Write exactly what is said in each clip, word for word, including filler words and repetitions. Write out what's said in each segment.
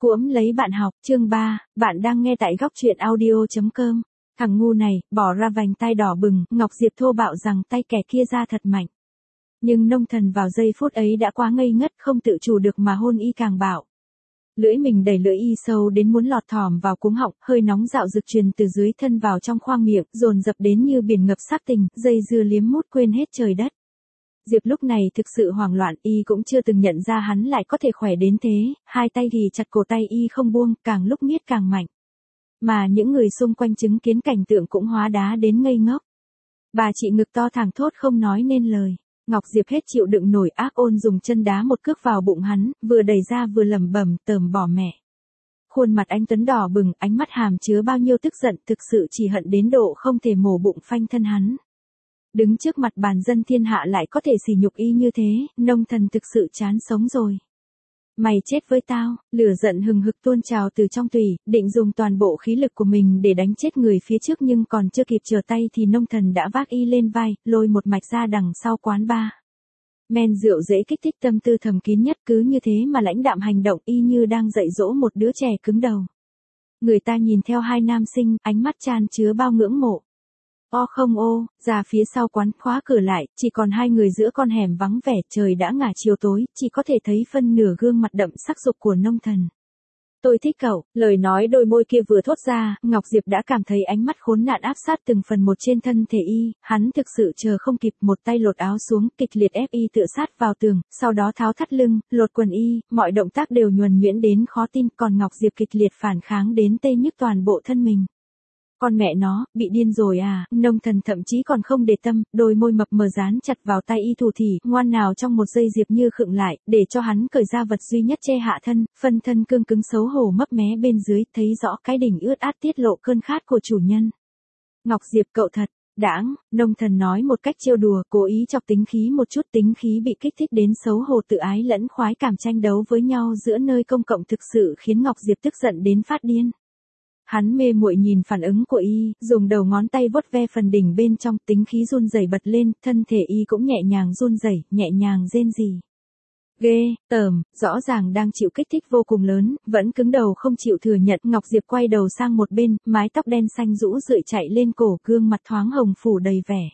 Cuỗm lấy bạn học, chương ba, bạn đang nghe tại góc truyện audio.com. Thằng ngu này, bỏ ra vành tai đỏ bừng, Ngọc Diệp thô bạo rằng tay kẻ kia ra thật mạnh. Nhưng nông thần vào giây phút ấy đã quá ngây ngất, không tự chủ được mà hôn y càng bạo. Lưỡi mình đẩy lưỡi y sâu đến muốn lọt thỏm vào cuống họng, hơi nóng dạo rực truyền từ dưới thân vào trong khoang miệng, dồn dập đến như biển ngập sắc tình, dây dưa liếm mút quên hết trời đất. Diệp lúc này thực sự hoảng loạn, y cũng chưa từng nhận ra hắn lại có thể khỏe đến thế, hai tay thì chặt cổ tay y không buông, càng lúc miết càng mạnh. Mà những người xung quanh chứng kiến cảnh tượng cũng hóa đá đến ngây ngốc. Bà chị ngực to thẳng thốt không nói nên lời. Ngọc Diệp hết chịu đựng nổi, ác ôn dùng chân đá một cước vào bụng hắn, vừa đẩy ra vừa lẩm bẩm tởm bỏ mẹ. Khuôn mặt anh Tuấn đỏ bừng, ánh mắt hàm chứa bao nhiêu tức giận, thực sự chỉ hận đến độ không thể mổ bụng phanh thân hắn. Đứng trước mặt bàn dân thiên hạ lại có thể sỉ nhục y như thế, nông thần thực sự chán sống rồi. Mày chết với tao, lửa giận hừng hực tuôn trào từ trong tủy, định dùng toàn bộ khí lực của mình để đánh chết người phía trước nhưng còn chưa kịp trở tay thì nông thần đã vác y lên vai, lôi một mạch ra đằng sau quán bar. Men rượu dễ kích thích tâm tư thầm kín nhất, cứ như thế mà lãnh đạm hành động y như đang dạy dỗ một đứa trẻ cứng đầu. Người ta nhìn theo hai nam sinh, ánh mắt chan chứa bao ngưỡng mộ. O không ô, ra phía sau quán khóa cửa lại, chỉ còn hai người giữa con hẻm vắng vẻ, trời đã ngả chiều tối, chỉ có thể thấy phân nửa gương mặt đậm sắc dục của nông thần. Tôi thích cậu, lời nói đôi môi kia vừa thốt ra, Ngọc Diệp đã cảm thấy ánh mắt khốn nạn áp sát từng phần một trên thân thể y, hắn thực sự chờ không kịp, một tay lột áo xuống, kịch liệt ép y tựa sát vào tường, sau đó tháo thắt lưng, lột quần y, mọi động tác đều nhuần nhuyễn đến khó tin, còn Ngọc Diệp kịch liệt phản kháng đến tê nhức toàn bộ thân mình. Con mẹ nó, bị điên rồi à, nông thần thậm chí còn không để tâm, đôi môi mập mờ dán chặt vào tay y thủ thỉ, ngoan nào trong một giây Diệp như khựng lại, để cho hắn cởi ra vật duy nhất che hạ thân, phân thân cương cứng xấu hổ mấp mé bên dưới, thấy rõ cái đỉnh ướt át tiết lộ cơn khát của chủ nhân. Ngọc Diệp cậu thật, đãng, nông thần nói một cách trêu đùa, cố ý chọc tính khí một chút, tính khí bị kích thích đến xấu hổ tự ái lẫn khoái cảm tranh đấu với nhau giữa nơi công cộng thực sự khiến Ngọc Diệp tức giận đến phát điên. Hắn mê muội nhìn phản ứng của y, dùng đầu ngón tay vuốt ve phần đỉnh bên trong, tính khí run rẩy bật lên, thân thể y cũng nhẹ nhàng run rẩy, nhẹ nhàng rên rỉ. Ghê, tởm, rõ ràng đang chịu kích thích vô cùng lớn, vẫn cứng đầu không chịu thừa nhận. Ngọc Diệp quay đầu sang một bên, mái tóc đen xanh rũ rượi chạy lên cổ, gương mặt thoáng hồng phủ đầy vẻ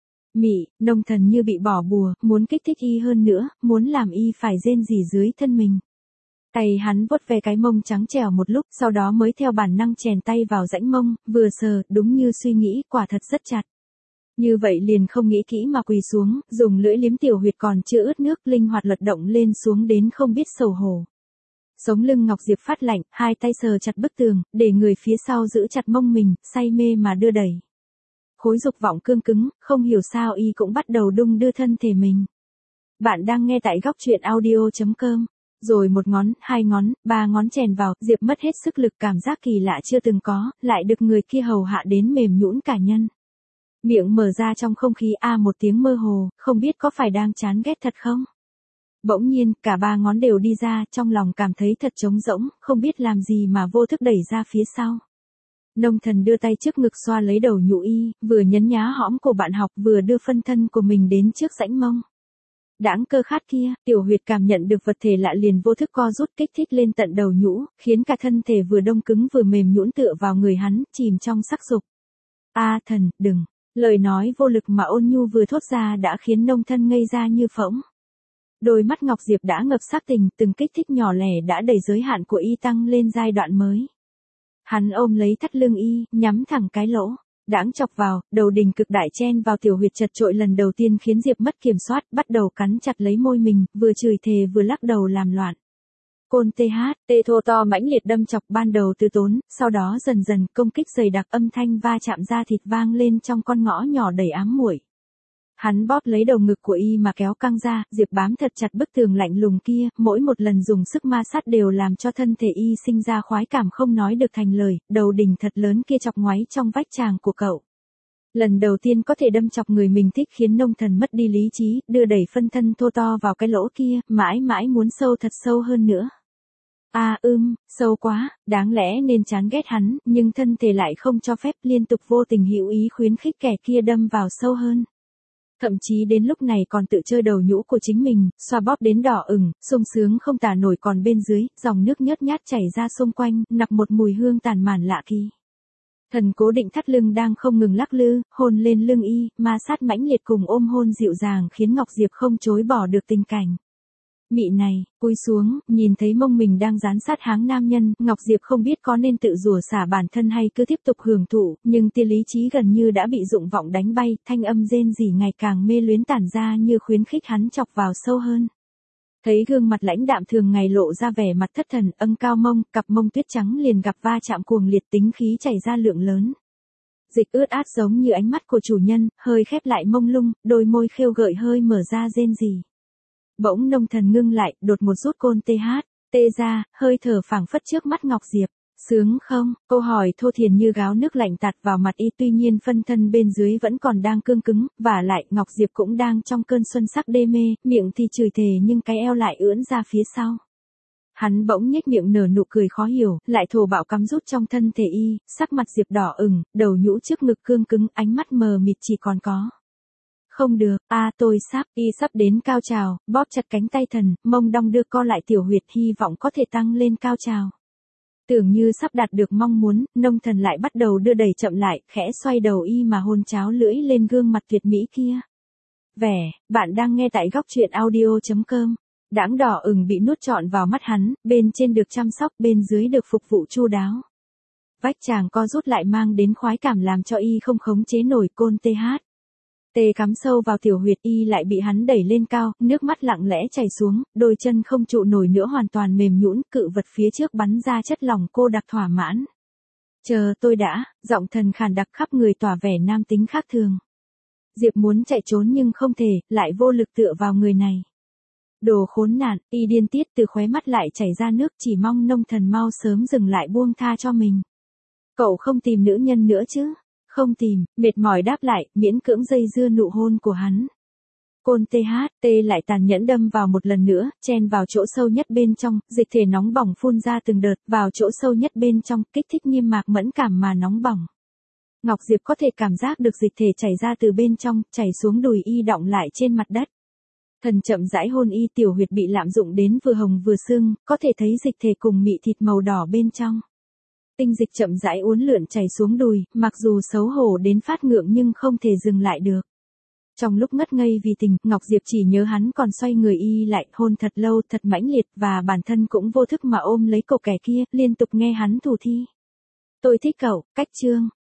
mị, nông thần như bị bỏ bùa, muốn kích thích y hơn nữa, muốn làm y phải rên rỉ dưới thân mình. Tay hắn vuốt ve cái mông trắng trẻo một lúc, sau đó mới theo bản năng chèn tay vào rãnh mông, vừa sờ, đúng như suy nghĩ, quả thật rất chặt. Như vậy liền không nghĩ kỹ mà quỳ xuống, dùng lưỡi liếm tiểu huyệt còn chưa ướt nước, linh hoạt lật động lên xuống đến không biết xấu hổ. Sống lưng Ngọc Diệp phát lạnh, hai tay sờ chặt bức tường, để người phía sau giữ chặt mông mình, say mê mà đưa đẩy. Khối dục vọng cương cứng, không hiểu sao y cũng bắt đầu đung đưa thân thể mình. Bạn đang nghe tại góc truyện audio.com. Rồi một ngón, hai ngón, ba ngón chèn vào, Diệp mất hết sức lực, cảm giác kỳ lạ chưa từng có, lại được người kia hầu hạ đến mềm nhũn cả nhân. Miệng mở ra trong không khí a một tiếng mơ hồ, không biết có phải đang chán ghét thật không? Bỗng nhiên, cả ba ngón đều đi ra, trong lòng cảm thấy thật trống rỗng, không biết làm gì mà vô thức đẩy ra phía sau. Nông thần đưa tay trước ngực xoa lấy đầu nhũ y, vừa nhấn nhá hõm của bạn học vừa đưa phân thân của mình đến trước rãnh mông. Đãng cơ khát kia, tiểu huyệt cảm nhận được vật thể lạ liền vô thức co rút kích thích lên tận đầu nhũ, khiến cả thân thể vừa đông cứng vừa mềm nhũn tựa vào người hắn, chìm trong sắc dục. A thần, đừng, lời nói vô lực mà ôn nhu vừa thốt ra đã khiến nông thân ngây ra như phỗng. Đôi mắt Ngọc Diệp đã ngập sắc tình, từng kích thích nhỏ lẻ đã đẩy giới hạn của y tăng lên giai đoạn mới. Hắn ôm lấy thắt lưng y, nhắm thẳng cái lỗ. Đãng chọc vào, đầu đình cực đại chen vào tiểu huyệt chật trội lần đầu tiên khiến Diệp mất kiểm soát, bắt đầu cắn chặt lấy môi mình, vừa chửi thề vừa lắc đầu làm loạn. Côn th, tê thô to mãnh liệt đâm chọc ban đầu từ tốn, sau đó dần dần công kích dày đặc, âm thanh va chạm da thịt vang lên trong con ngõ nhỏ đầy ám muội. Hắn bóp lấy đầu ngực của y mà kéo căng ra, Diệp bám thật chặt bức tường lạnh lùng kia, mỗi một lần dùng sức ma sát đều làm cho thân thể y sinh ra khoái cảm không nói được thành lời, đầu đỉnh thật lớn kia chọc ngoáy trong vách tràng của cậu. Lần đầu tiên có thể đâm chọc người mình thích khiến nông thần mất đi lý trí, đưa đẩy phân thân thô to vào cái lỗ kia, mãi mãi muốn sâu thật sâu hơn nữa. À ưm, sâu quá, đáng lẽ nên chán ghét hắn, nhưng thân thể lại không cho phép, liên tục vô tình hữu ý khuyến khích kẻ kia đâm vào sâu hơn. Thậm chí đến lúc này còn tự chơi đầu nhũ của chính mình, xoa bóp đến đỏ ửng, sung sướng không tả nổi, còn bên dưới, dòng nước nhớt nhát chảy ra xung quanh, nặc một mùi hương tàn màn lạ kỳ. Thần cố định thắt lưng đang không ngừng lắc lư, hôn lên lưng y, ma sát mãnh liệt cùng ôm hôn dịu dàng khiến Ngọc Diệp không chối bỏ được tình cảnh. Mị này, cúi xuống, nhìn thấy mông mình đang dán sát háng nam nhân, Ngọc Diệp không biết có nên tự rủa xả bản thân hay cứ tiếp tục hưởng thụ, nhưng tia lý trí gần như đã bị dụng vọng đánh bay, thanh âm rên rỉ ngày càng mê luyến tản ra như khuyến khích hắn chọc vào sâu hơn. Thấy gương mặt lãnh đạm thường ngày lộ ra vẻ mặt thất thần, âng cao mông, cặp mông tuyết trắng liền gặp va chạm cuồng liệt, tính khí chảy ra lượng lớn. Dịch ướt át giống như ánh mắt của chủ nhân, hơi khép lại mông lung, đôi môi khêu gợi hơi mở ra rên rỉ. Bỗng nông thần ngưng lại, đột một rút côn tê hát, tê ra, hơi thở phảng phất trước mắt Ngọc Diệp. Sướng không? Câu hỏi thô thiển như gáo nước lạnh tạt vào mặt y, tuy nhiên phân thân bên dưới vẫn còn đang cương cứng, và lại Ngọc Diệp cũng đang trong cơn xuân sắc đê mê, miệng thì chửi thề nhưng cái eo lại ưỡn ra phía sau. Hắn bỗng nhếch miệng nở nụ cười khó hiểu, lại thô bạo cắm rút trong thân thể y, sắc mặt Diệp đỏ ửng, đầu nhũ trước ngực cương cứng, ánh mắt mờ mịt chỉ còn có. Không được, a à, tôi sắp, y sắp đến cao trào, bóp chặt cánh tay thần, mông đong đưa co lại tiểu huyệt, hy vọng có thể tăng lên cao trào. Tưởng như sắp đạt được mong muốn, nông thần lại bắt đầu đưa đẩy chậm lại, khẽ xoay đầu y mà hôn cháo lưỡi lên gương mặt tuyệt mỹ kia. Vẻ, bạn đang nghe tại góc truyện audio chấm com. Đãng đỏ ửng bị nuốt trọn vào mắt hắn, bên trên được chăm sóc, bên dưới được phục vụ chu đáo. Vách chàng co rút lại mang đến khoái cảm làm cho y không khống chế nổi, côn tê hát. Tê cắm sâu vào tiểu huyệt y lại bị hắn đẩy lên cao, nước mắt lặng lẽ chảy xuống, đôi chân không trụ nổi nữa hoàn toàn mềm nhũn, cự vật phía trước bắn ra chất lỏng cô đặc thỏa mãn. Chờ tôi đã, giọng thần khàn đặc khắp người tỏa vẻ nam tính khác thường. Diệp muốn chạy trốn nhưng không thể, lại vô lực tựa vào người này. Đồ khốn nạn, y điên tiết, từ khóe mắt lại chảy ra nước, chỉ mong nông thần mau sớm dừng lại buông tha cho mình. Cậu không tìm nữ nhân nữa chứ? Không tìm, mệt mỏi đáp lại, miễn cưỡng dây dưa nụ hôn của hắn. Côn tê hát, tê lại tàn nhẫn đâm vào một lần nữa, chen vào chỗ sâu nhất bên trong, dịch thể nóng bỏng phun ra từng đợt, vào chỗ sâu nhất bên trong, kích thích niêm mạc mẫn cảm mà nóng bỏng. Ngọc Diệp có thể cảm giác được dịch thể chảy ra từ bên trong, chảy xuống đùi y, đọng lại trên mặt đất. Thần chậm rãi hôn y, tiểu huyệt bị lạm dụng đến vừa hồng vừa sưng, có thể thấy dịch thể cùng mị thịt màu đỏ bên trong. Tinh dịch chậm rãi uốn lượn chảy xuống đùi, mặc dù xấu hổ đến phát ngượng nhưng không thể dừng lại được. Trong lúc ngất ngây vì tình, Ngọc Diệp chỉ nhớ hắn còn xoay người y lại, hôn thật lâu, thật mãnh liệt, và bản thân cũng vô thức mà ôm lấy cổ kẻ kia, liên tục nghe hắn thủ thi. Tôi thích cậu, cách chương.